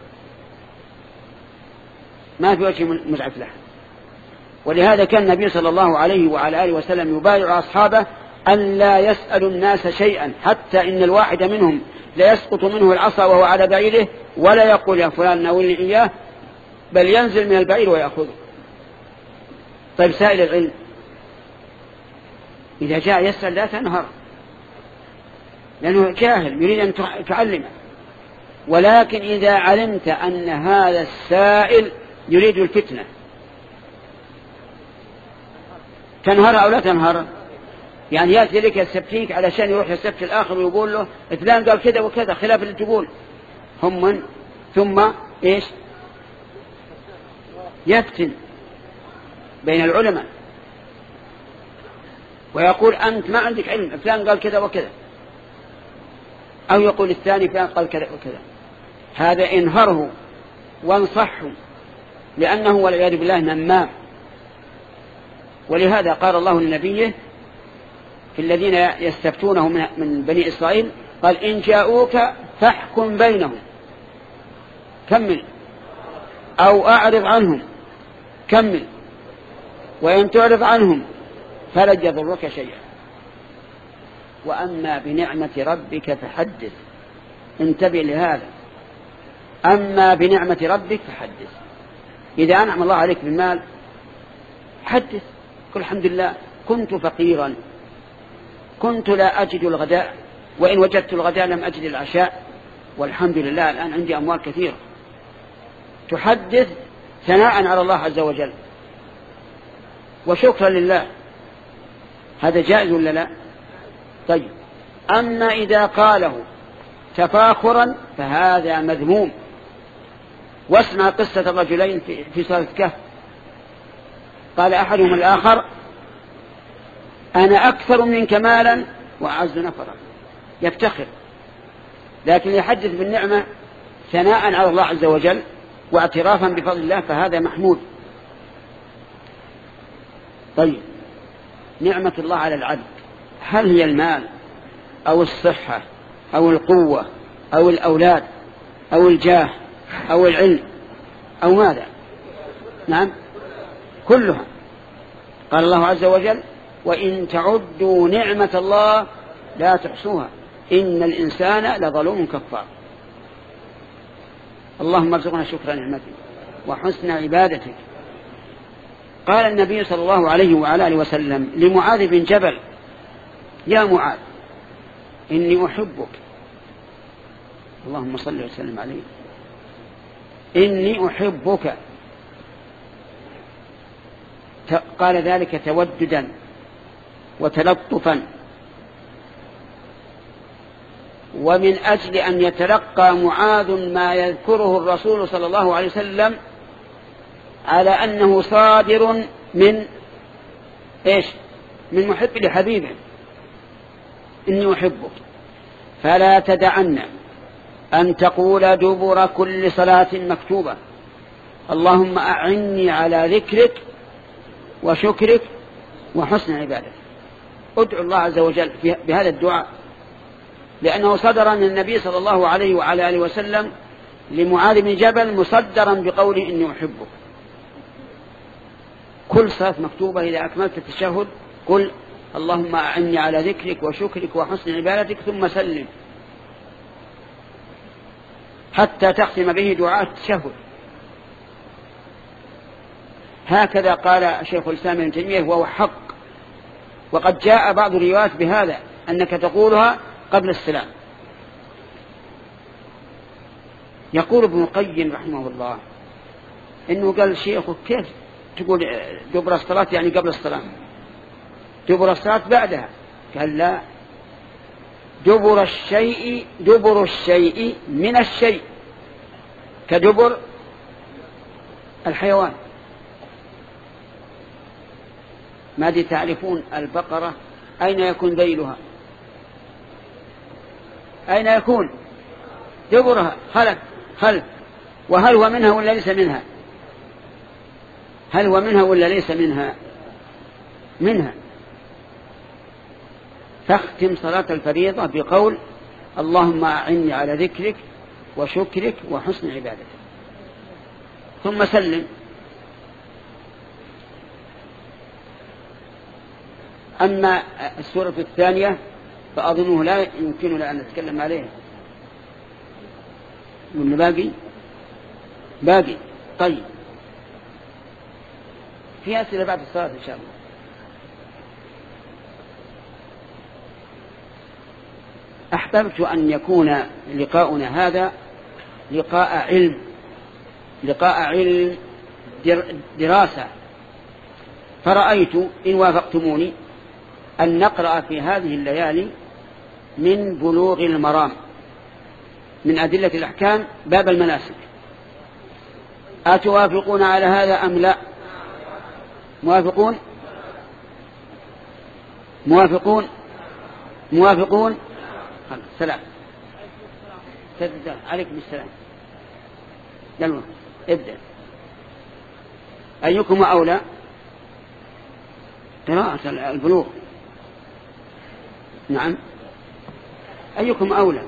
ما في وجهه مزعة لحم. ولهذا كان النبي صلى الله عليه وعلى آله وسلم يبايع أصحابه أن لا يسألوا الناس شيئا، حتى إن الواحد منهم لا يسقط منه العصا وهو على بعيره ولا يقول يا فلان ناولني إياه، بل ينزل من البعير ويأخذه. طيب سائل العلم إذا جاء يسأل لا تنهر، لأنه جاهل يريد أن تعلمه. ولكن إذا علمت أن هذا السائل يريد الفتنة تنهر أو لا تنهر؟ يعني يأتي لك السبتيك علشان يروح السبت الآخر ويقول له فلان قال كذا وكذا خلاف اللي تقول، هم من ثم إيش يفتن بين العلماء ويقول أنت ما عندك علم، فلان قال كذا وكذا، أو يقول الثاني فلان قال كذا وكذا. هذا انهره وانصحه، لأنه والعياذ بالله نمام. ولهذا قال الله لنبيه في الذين يستفتونه من بني إسرائيل قال إن جاءوك فاحكم بينهم، كمل، أو أعرض عنهم، كمل، وإن تعرض عنهم فلن يضرك شيئا، وأما بنعمة ربك فحدث. انتبه لهذا، أما بنعمة ربك فحدث. إذا أنعم الله عليك بالمال حدث، قل الحمد لله كنت فقيرا، كنت لا أجد الغداء، وإن وجدت الغداء لم أجد العشاء، والحمد لله الآن عندي أموال كثيرة. تحدث ثناء على الله عز وجل وشكرا لله، هذا جائز ولا لا؟ طيب أما إذا قاله تفاخرا فهذا مذموم. واسمع قصة الرجلين في سورة الكهف، قال أحدهم الآخر أنا أكثر منك مالا وأعز نفرا، يفتخر، لكن يحدث بالنعمة ثناء على الله عز وجل واعترافا بفضل الله، فهذا محمود. طيب نعمة الله على العبد هل هي المال أو الصحة أو القوة أو الأولاد أو الجاه أو العلم أو ماذا؟ نعم كلها. قال الله عز وجل وإن تعدوا نعمة الله لا تحصوها إن الإنسان لظلوم كفار. اللهم ارزقنا شكر نعمتك وحسن عبادتك. قال النبي صلى الله عليه وعلى آله وسلم لمعاذ بن جبل يا معاذ إني أحبك، اللهم صل وسلم عليه، إني أحبك. قال ذلك توددا وتلطفا ومن أجل أن يتلقى معاذ ما يذكره الرسول صلى الله عليه وسلم على أنه صادر من إيش؟ من محب لحبيبه، إني أحبك. فلا تدعن أن تقول دبر كل صلاة مكتوبة اللهم أعني على ذكرك وشكرك وحسن عبادتك. ادعو الله عز وجل بهذا الدعاء، لأنه صدر من النبي صلى الله عليه وعلى آله وسلم لمعاذ بن جبل مصدرا بقوله إني أحبك. كل صلاة مكتوبة إذا أكملت التشهد قل اللهم أعني على ذكرك وشكرك وحسن عبادتك ثم سلم حتى تختم به دعاء التشهد. هكذا قال شيخ الإسلام ابن تيمية وهو حق، وقد جاء بعض الروايات بهذا أنك تقولها قبل السلام. يقول ابن القيم رحمه الله إنه قال شيخه كيف تقول دبر الصلاة يعني قبل الصلاة؟ دبر الصلاة بعدها. قال لا، دبر الشيء دبر الشيء من الشيء كدبر الحيوان. ما دي تعرفون البقرة أين يكون ذيلها؟ أين يكون دبرها؟ خلف خلف. وهل هو منها ولا ليس منها؟ هل هو منها ولا ليس منها؟ منها. فاختم صلاة الفريضة بقول اللهم أعني على ذكرك وشكرك وحسن عبادتك ثم سلم. أما السورة الثانية فأظنه لا يمكننا أن نتكلم عليها. من باقي باقي طيب، في أسئلة بعد الصلاة إن شاء الله. أحببت أن يكون لقاؤنا هذا لقاء علم، لقاء علم دراسة، فرأيت إن وافقتموني أن نقرأ في هذه الليالي من بلوغ المرام من أدلة الأحكام باب المناسك. أتوافقون على هذا أم لا؟ موافقون موافقون موافقون سلام. عليكم السلام. يلا ابدأ. أيكم أولى قراءة البلوغ؟ نعم، أيكم أولى؟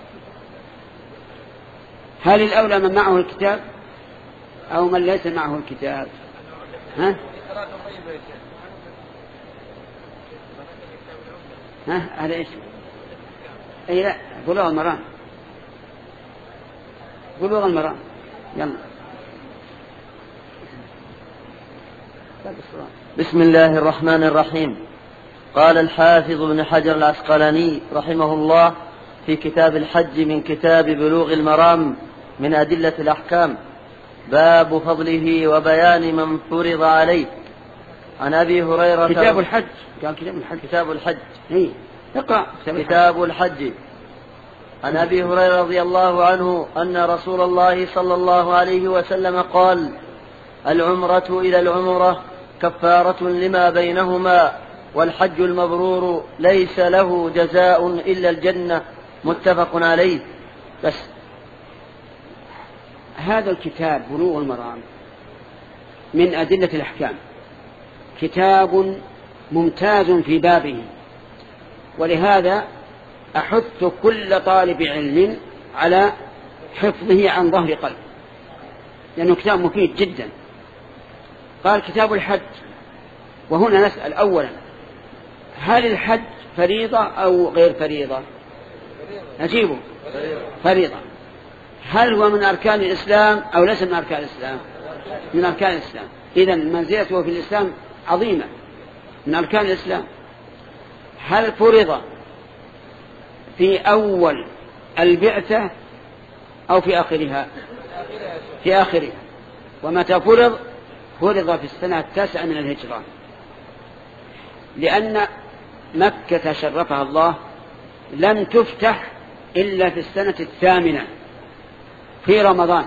هل الأولى من معه الكتاب أو من ليس معه الكتاب؟ ها؟ ها هذا إيش؟ أي لا، بلوغ المرام، بلوغ المرام. يلا. بسم الله الرحمن الرحيم. قال الحافظ ابن حجر العسقلاني رحمه الله في كتاب الحج من كتاب بلوغ المرام من أدلة الأحكام باب فضله وبيان من فرض عليه. عن أبي هريرة كتاب الحج. قال كتاب الحج. كتاب الحج. إيه. اقرأ. كتاب الحج. عن أبي هريرة رضي الله عنه أن رسول الله صلى الله عليه وسلم قال العمرة إلى العمرة كفارة لما بينهما والحج المبرور ليس له جزاء إلا الجنة متفق عليه. بس هذا الكتاب بلوغ المرام من أدلة الأحكام كتاب ممتاز في بابه، ولهذا أحث كل طالب علم على حفظه عن ظهر قلب، لأنه كتاب مفيد جدا. قال كتاب الحج، وهنا نسأل أولا هل الحج فريضة أو غير فريضة؟ نجيبه فريضة. هل هو من أركان الإسلام أو ليس من أركان الإسلام؟ من أركان الإسلام. إذن منزلته في الإسلام عظيمة، من أركان الإسلام. هل فرض في أول البعثة أو في آخرها؟ في آخرها. ومتى فرض؟ فرض في السنة التاسعة من الهجرة، لأن مكة شرفها الله لم تفتح إلا في السنة الثامنة في رمضان،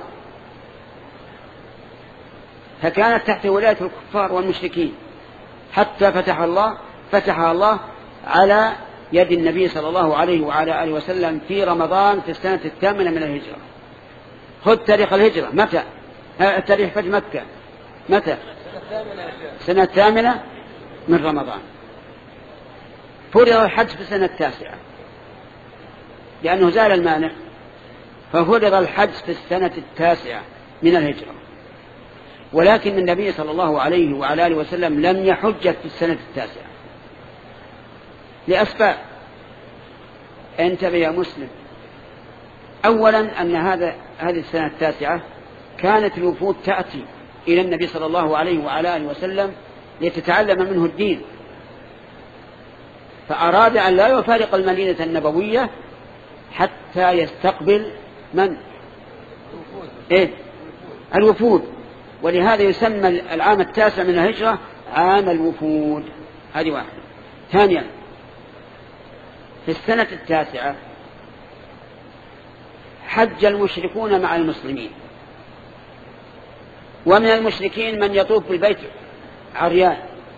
فكانت تحت ولاية الكفار والمشركين حتى فتح الله فتحها الله على يد النبي صلى الله عليه وعلى آله وسلم في رمضان في السنة الثامنة من الهجرة. خذ تاريخ الهجرة متى؟ تاريخ فتح مكة متى؟ السنة الثامنة من رمضان. فرض الحج في السنة التاسعة لأنه زال المانع، ففرض الحج في السنة التاسعة من الهجرة، ولكن النبي صلى الله عليه وعلى آله وسلم لم يحج في السنة التاسعة لأسباب. انتبه يا مسلم. أولا أن هذا هذه السنة التاسعة كانت الوفود تأتي إلى النبي صلى الله عليه وعلى آله وسلم لتتعلم منه الدين، فأراد أن لا يفارق المدينة النبوية حتى يستقبل من؟ إيه؟ الوفود. ولهذا يسمى العام التاسع من الهجرة عام الوفود. هذه واحدة. ثانيا، في السنة التاسعة حج المشركون مع المسلمين، ومن المشركين من يطوف بالبيت عريان.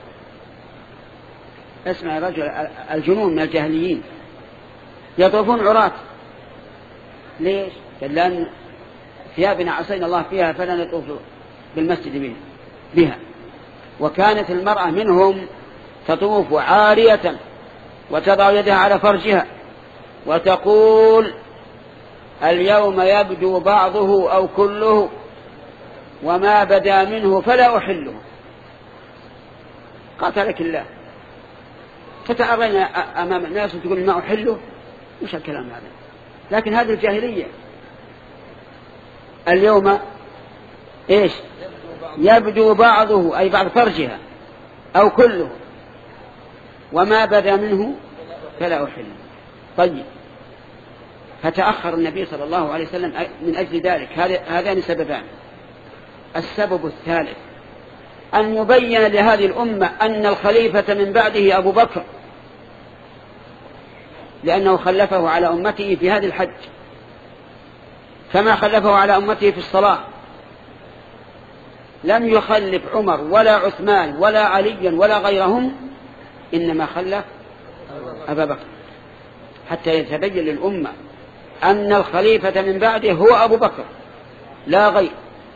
اسمع يا رجل، الجنون من الجاهليين يطوفون عراة. ليش؟ لأن ثيابنا عصينا الله فيها فلا نطوف بالمسجد بها. وكانت المرأة منهم تطوف عارية وتضع يدها على فرجها وتقول اليوم يبدو بعضه أو كله وما بدا منه فلا أحله. قاتلك الله. تتعرين أمام الناس وتقول ما أحله، مش الكلام هذا. لكن هذه الجاهلية. اليوم إيش؟ يبدو بعضه أي بعض فرجها أو كله وما بدا منه فلا أحله. طيب، فتأخر النبي صلى الله عليه وسلم من أجل ذلك. هذان سببان. السبب الثالث أن يبين لهذه الأمة أن الخليفة من بعده أبو بكر، لأنه خلفه على أمته في هذه الحج كما خلفه على أمته في الصلاة. لم يخلف عمر ولا عثمان ولا عليا ولا غيرهم، إنما خلف أبا بكر حتى يتبين للأمة أن الخليفة من بعده هو أبو بكر لا غير.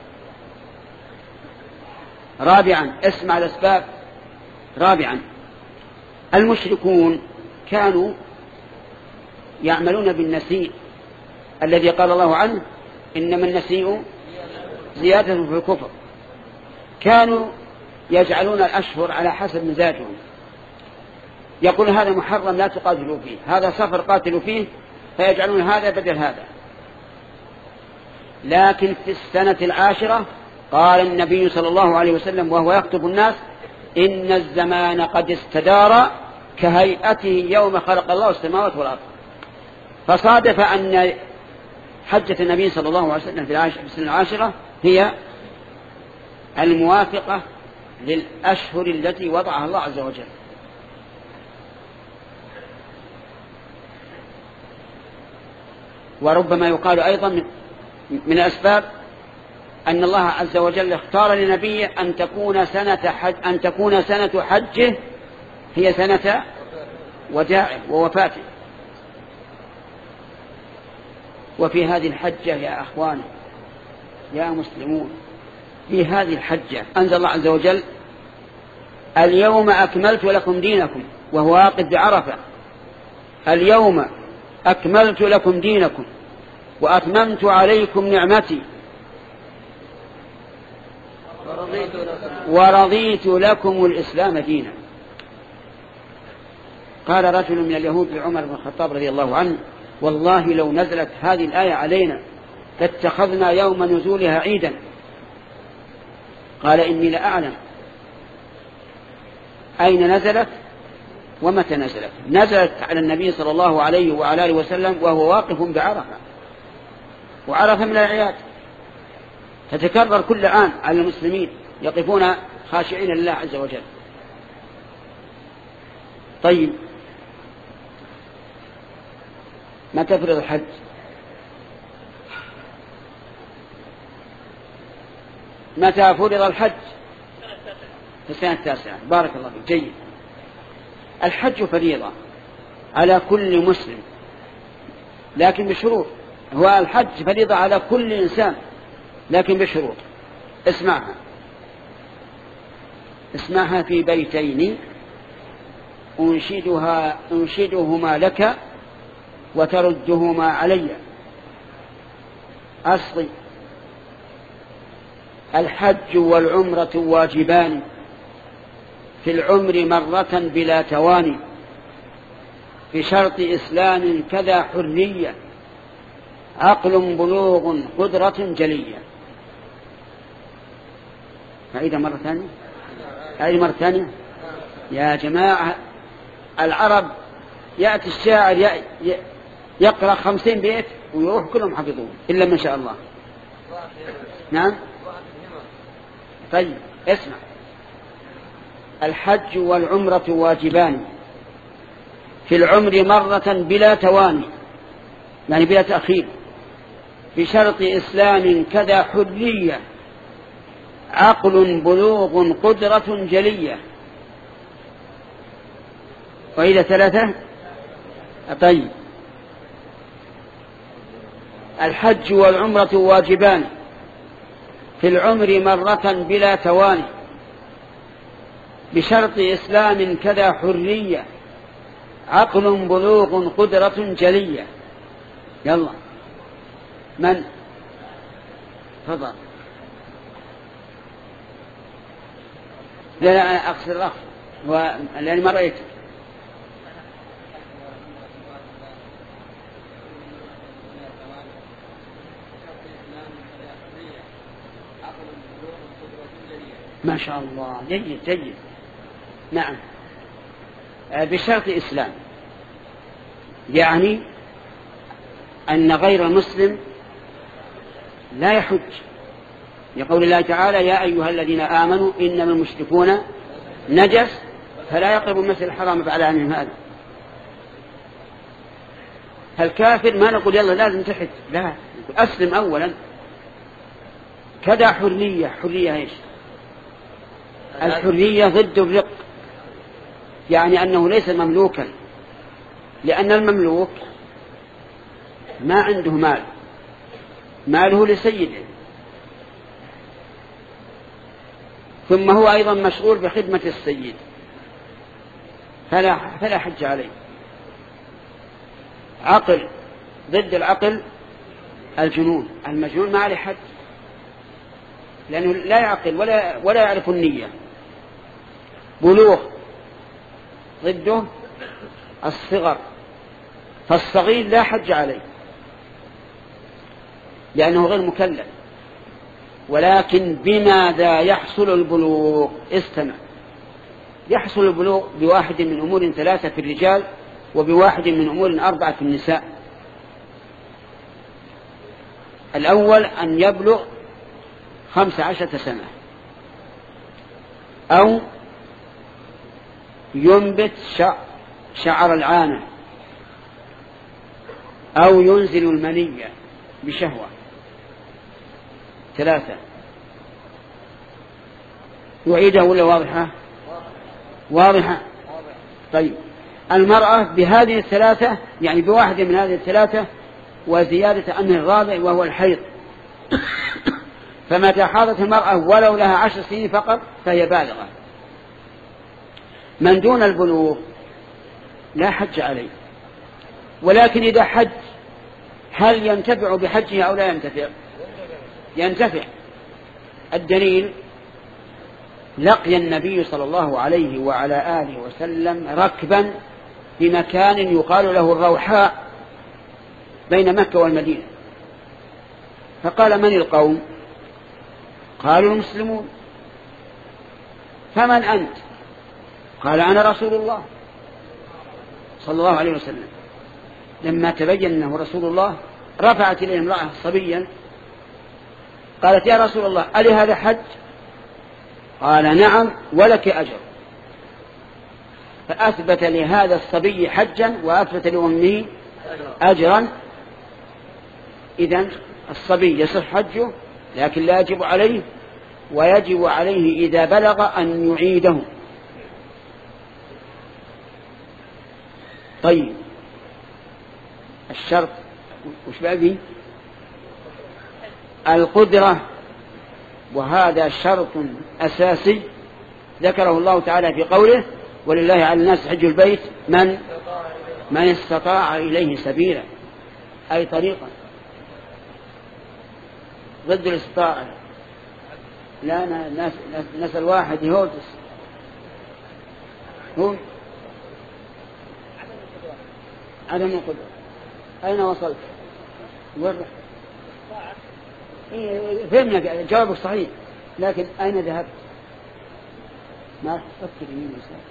رابعا، اسمع الأسباب. رابعا، المشركون كانوا يعملون بالنسيء الذي قال الله عنه إنما النسيء زيادة في الكفر. كانوا يجعلون الأشهر على حسب مزاجهم، يقول هذا محرم لا تقاتلوا فيه، هذا سفر قاتلوا فيه، فيجعلون هذا بدل هذا. لكن في السنة العاشرة قال النبي صلى الله عليه وسلم وهو يخطب الناس إن الزمان قد استدار كهيئته يوم خلق الله السماوات والأرض. فصادف أن حجة النبي صلى الله عليه وسلم في السنة العاشرة هي الموافقة للأشهر التي وضعها الله عز وجل. وربما يقال أيضا من الأسباب أن الله عز وجل اختار لنبيه أن تكون سنة حج أن تكون سنة حجه هي سنة وداعه ووفاته. وفي هذه الحجة يا أخوان يا مسلمون، في هذه الحجة أنزل الله عز وجل اليوم أكملت لكم دينكم، وهو واقف بعرفة. اليوم أكملت لكم دينكم وأتممت عليكم نعمتي ورضيت لكم الإسلام دينا. قال رجل من اليهود لعمر بن الخطاب رضي الله عنه والله لو نزلت هذه الآية علينا لاتخذنا يوم نزولها عيدا. قال إني لأعلم أين نزلت ومتى نزلت. نزلت على النبي صلى الله عليه وعلى آله وسلم وهو واقف بعرفة، وعرفة من الأعياد تتكرر كل عام على المسلمين يقفون خاشعين لله عز وجل. طيب، متى فرض الحج؟ متى فرض الحج؟ في السنة التاسعة. بارك الله فيك. جيد. الحج فريضة على كل مسلم لكن بشروط. هو الحج فريضة على كل إنسان لكن بشروط. اسمعها اسمعها في بيتين أنشدها أنشدهما لك وتردهما علي. أصلي: الحج والعمرة واجبان في العمر مرة بلا تواني بشرط إسلام كذا حرية عقل بلوغ قدرة جلية. أعيد مرة ثانية. أعيد مرة ثانية. يا جماعة العرب يأتي الشاعر يقرأ خمسين بيت ويروح كلهم حفظون إلا ما شاء الله. نعم. طيب اسمع: الحج والعمرة واجبان في العمر مرة بلا تواني يعني بلا تأخير بشرط إسلام كذا حرية عقل بلوغ قدرة جلية. وإلى ثلاثة. طيب: الحج والعمرة واجبان في العمر مرة بلا تواني بشرط إسلام كذا حرية عقل بلوغ قدرة جلية. يلا من؟ تفضل. لا لا أنا أقصد الأخ لأني ما رأيته. ما شاء الله. جيد جيد. نعم. بشرط إسلام يعني أن غير المسلم لا يحج لقول الله تعالى: يا أيها الذين آمنوا إنما المشركون نجس فلا يقربوا المسجد الحرام بعد عامهم هذا. فالكافر ما نقول يلا لازم تحج، لا، أسلم أولا. كذا حرية. حرية ايش؟ الحرية ضد الرق، يعني أنه ليس مملوكا، لأن المملوك ما عنده مال، ماله لسيده، ثم هو أيضا مشغول بخدمة السيد، فلا, فلا حج عليه. عقل ضد العقل الجنون، المجنون ما عليه حج لأنه لا يعقل ولا, ولا يعرف النية. بلوغ ضده الصغر، فالصغير لا حج عليه لأنه غير مكلف. ولكن بماذا يحصل البلوغ؟ استمع. يحصل البلوغ بواحد من أمور ثلاثة في الرجال وبواحد من أمور أربعة في النساء. الأول أن يبلغ خمس عشرة سنة، أو ينبت شعر العانة، أو ينزل المنية بشهوة. ثلاثة. وعيدها ولا واضحة؟ واضحة. طيب المرأة بهذه الثلاثة، يعني بواحد من هذه الثلاثة وزيادة أمر الرابع وهو الحيض. فمتى حاضت المرأة ولو لها عشر سنين فقط فهي بالغة. من دون البلوغ لا حج عليه. ولكن إذا حج هل ينتفع بحجه أو لا ينتفع؟ ينتفع. الدليل: لقي النبي صلى الله عليه وعلى آله وسلم ركبا بمكان يقال له الروحاء بين مكة والمدينة، فقال: من القوم؟ قالوا: المسلمون. فمن أنت؟ قال: أنا رسول الله صلى الله عليه وسلم. لما تبين أنه رسول الله رفعت إليه امرأة صبيا قالت: يا رسول الله ألي هذا حج؟ قال: نعم ولك أجر. فأثبت لهذا الصبي حجا وأثبت لأمه أجرا. إذن الصبي يصح حجه لكن لا يجب عليه، ويجب عليه إذا بلغ أن يعيده. طيب الشرط وش بقى؟ القدرة، وهذا شرط أساسي ذكره الله تعالى في قوله ولله على الناس حج البيت من من استطاع إليه سبيلا، أي طريقا ضد الاستطاعة. لا ناس نسأل واحد يهودس هم عدم القدرة. أين وصلت؟ وين؟ فهمنا جوابك صحيح، لكن أين ذهبت؟ ما تفكر يمين ويسار.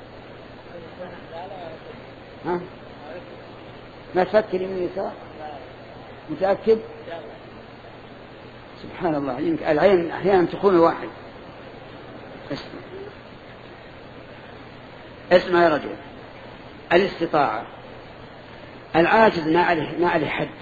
ها؟ ما تفكر يمين ويسار؟ متأكد؟ سبحان الله، يمكن العين أحيانا تكون واحد. اسمع اسمع يا رجل، الاستطاعة العاجز ما عليه ما عليه حج.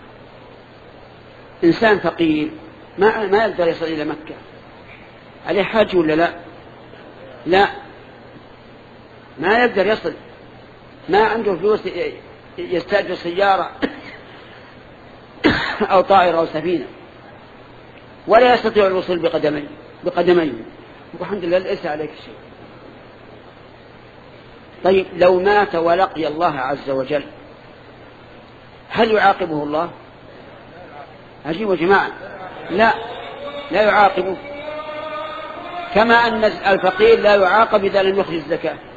إنسان فقير ما ما يقدر يصل إلى مكة، عليه حج ولا لا؟ لا، ما يقدر يصل، ما عنده فلوس يستأجر سيارة أو طائرة أو سفينة، ولا يستطيع الوصول بقدميه بقدميه والحمد لله ليس عليك شيء. طيب لو مات ولقي الله عز وجل هل يعاقبه الله؟ عجيب يا جماعة، لا لا يعاقبه، كما أن الفقير لا يعاقب إذا لم يخرج الزكاة.